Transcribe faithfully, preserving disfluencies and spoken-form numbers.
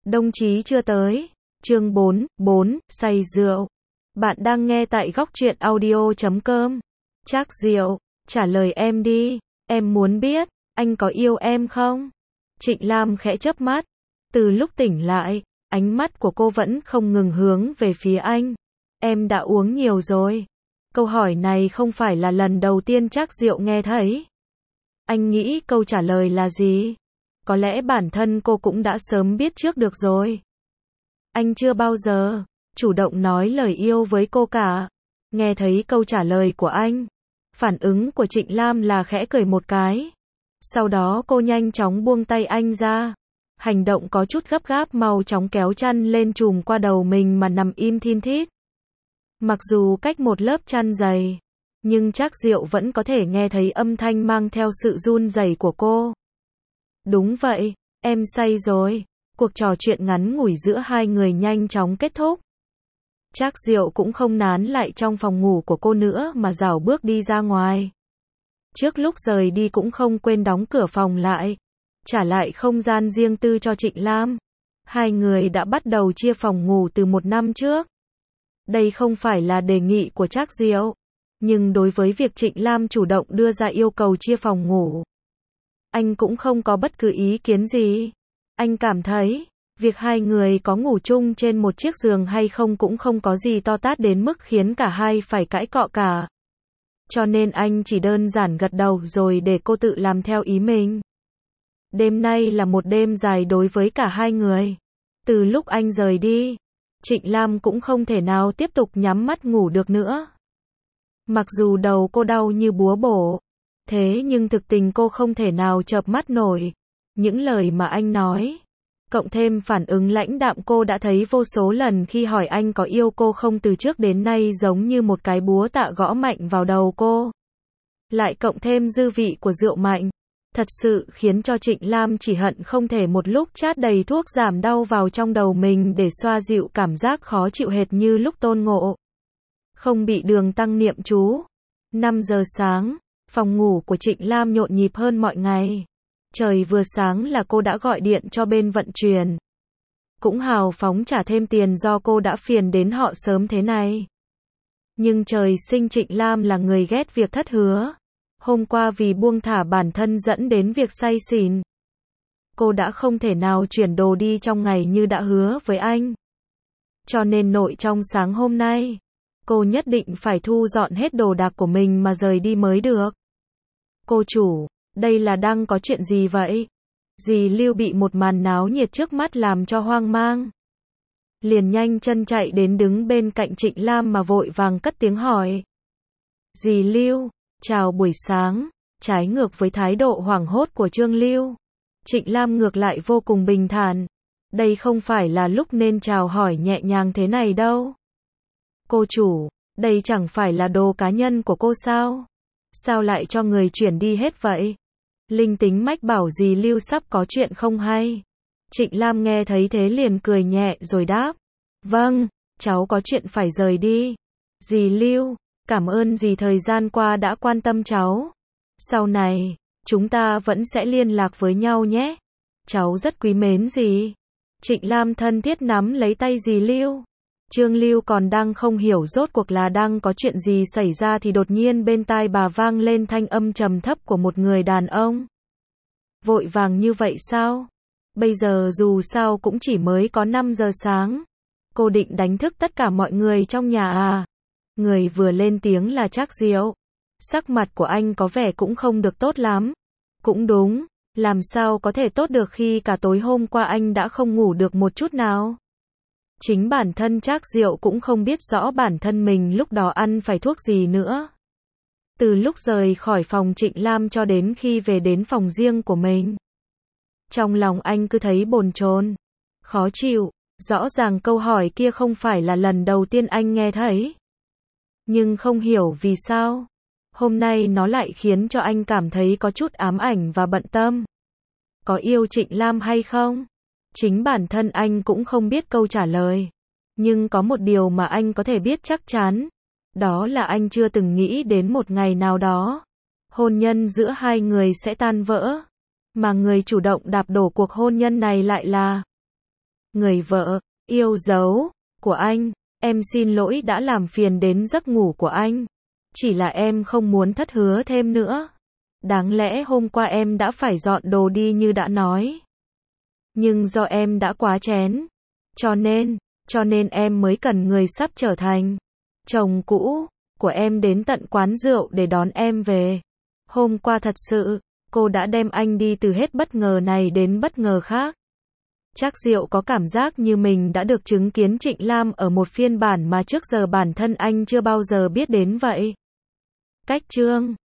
Đồng chí chưa tới. Chương bốn, bốn, say rượu. Bạn đang nghe tại góc truyện audio chấm com. Trác Diệu, trả lời em đi, em muốn biết, anh có yêu em không? Trịnh Lam khẽ chớp mắt. Từ lúc tỉnh lại, ánh mắt của cô vẫn không ngừng hướng về phía anh. Em đã uống nhiều rồi. Câu hỏi này không phải là lần đầu tiên Trác Diệu nghe thấy. Anh nghĩ câu trả lời là gì? Có lẽ bản thân cô cũng đã sớm biết trước được rồi. Anh chưa bao giờ chủ động nói lời yêu với cô cả. Nghe thấy câu trả lời của anh, phản ứng của Trịnh Lam là khẽ cười một cái. Sau đó cô nhanh chóng buông tay anh ra. Hành động có chút gấp gáp mau chóng kéo chăn lên trùm qua đầu mình mà nằm im thin thít. Mặc dù cách một lớp chăn dày, nhưng Trác Diệu vẫn có thể nghe thấy âm thanh mang theo sự run rẩy của cô. Đúng vậy, em say rồi. Cuộc trò chuyện ngắn ngủi giữa hai người nhanh chóng kết thúc. Trác Diệu cũng không nán lại trong phòng ngủ của cô nữa mà rảo bước đi ra ngoài. Trước lúc rời đi cũng không quên đóng cửa phòng lại, trả lại không gian riêng tư cho Trịnh Lam. Hai người đã bắt đầu chia phòng ngủ từ một năm trước. Đây không phải là đề nghị của Trác Diệu, nhưng đối với việc Trịnh Lam chủ động đưa ra yêu cầu chia phòng ngủ, anh cũng không có bất cứ ý kiến gì. Anh cảm thấy, việc hai người có ngủ chung trên một chiếc giường hay không cũng không có gì to tát đến mức khiến cả hai phải cãi cọ cả. Cho nên anh chỉ đơn giản gật đầu rồi để cô tự làm theo ý mình. Đêm nay là một đêm dài đối với cả hai người. Từ lúc anh rời đi, Trịnh Lam cũng không thể nào tiếp tục nhắm mắt ngủ được nữa. Mặc dù đầu cô đau như búa bổ, thế nhưng thực tình cô không thể nào chợp mắt nổi. Những lời mà anh nói, cộng thêm phản ứng lãnh đạm cô đã thấy vô số lần khi hỏi anh có yêu cô không từ trước đến nay giống như một cái búa tạ gõ mạnh vào đầu cô. Lại cộng thêm dư vị của rượu mạnh, thật sự khiến cho Trịnh Lam chỉ hận không thể một lúc chát đầy thuốc giảm đau vào trong đầu mình để xoa dịu cảm giác khó chịu hệt như lúc Tôn Ngộ không bị Đường Tăng niệm chú. năm giờ sáng, phòng ngủ của Trịnh Lam nhộn nhịp hơn mọi ngày. Trời vừa sáng là cô đã gọi điện cho bên vận chuyển. Cũng hào phóng trả thêm tiền do cô đã phiền đến họ sớm thế này. Nhưng trời sinh Trịnh Lam là người ghét việc thất hứa. Hôm qua vì buông thả bản thân dẫn đến việc say xỉn, cô đã không thể nào chuyển đồ đi trong ngày như đã hứa với anh. Cho nên nội trong sáng hôm nay, cô nhất định phải thu dọn hết đồ đạc của mình mà rời đi mới được. Cô chủ, đây là đang có chuyện gì vậy? Dì Lưu bị một màn náo nhiệt trước mắt làm cho hoang mang. Liền nhanh chân chạy đến đứng bên cạnh Trịnh Lam mà vội vàng cất tiếng hỏi. Dì Lưu, chào buổi sáng. Trái ngược với thái độ hoảng hốt của Trương Lưu, Trịnh Lam ngược lại vô cùng bình thản. Đây không phải là lúc nên chào hỏi nhẹ nhàng thế này đâu. Cô chủ, đây chẳng phải là đồ cá nhân của cô sao? Sao lại cho người chuyển đi hết vậy? Linh tính mách bảo dì Lưu sắp có chuyện không hay. Trịnh Lam nghe thấy thế liền cười nhẹ rồi đáp. Vâng, cháu có chuyện phải rời đi. Dì Lưu, cảm ơn dì thời gian qua đã quan tâm cháu. Sau này, chúng ta vẫn sẽ liên lạc với nhau nhé. Cháu rất quý mến dì. Trịnh Lam thân thiết nắm lấy tay dì Lưu. Trương Lưu còn đang không hiểu rốt cuộc là đang có chuyện gì xảy ra thì đột nhiên bên tai bà vang lên thanh âm trầm thấp của một người đàn ông. Vội vàng như vậy sao? Bây giờ dù sao cũng chỉ mới có năm giờ sáng. Cô định đánh thức tất cả mọi người trong nhà à? Người vừa lên tiếng là Trác Diệu. Sắc mặt của anh có vẻ cũng không được tốt lắm. Cũng đúng, làm sao có thể tốt được khi cả tối hôm qua anh đã không ngủ được một chút nào. Chính bản thân Trác Diệu cũng không biết rõ bản thân mình lúc đó ăn phải thuốc gì nữa. Từ lúc rời khỏi phòng Trịnh Lam cho đến khi về đến phòng riêng của mình, trong lòng anh cứ thấy bồn chồn, khó chịu. Rõ ràng câu hỏi kia không phải là lần đầu tiên anh nghe thấy. Nhưng không hiểu vì sao, hôm nay nó lại khiến cho anh cảm thấy có chút ám ảnh và bận tâm. Có yêu Trịnh Lam hay không? Chính bản thân anh cũng không biết câu trả lời. Nhưng có một điều mà anh có thể biết chắc chắn. Đó là anh chưa từng nghĩ đến một ngày nào đó, hôn nhân giữa hai người sẽ tan vỡ. Mà người chủ động đạp đổ cuộc hôn nhân này lại là người vợ, yêu dấu, của anh. Em xin lỗi đã làm phiền đến giấc ngủ của anh. Chỉ là em không muốn thất hứa thêm nữa. Đáng lẽ hôm qua em đã phải dọn đồ đi như đã nói. Nhưng do em đã quá chén. Cho nên, cho nên em mới cần người sắp trở thành chồng cũ của em đến tận quán rượu để đón em về. Hôm qua thật sự, cô đã đem anh đi từ hết bất ngờ này đến bất ngờ khác. Trác Diệu có cảm giác như mình đã được chứng kiến Trịnh Lam ở một phiên bản mà trước giờ bản thân anh chưa bao giờ biết đến vậy. Cách chương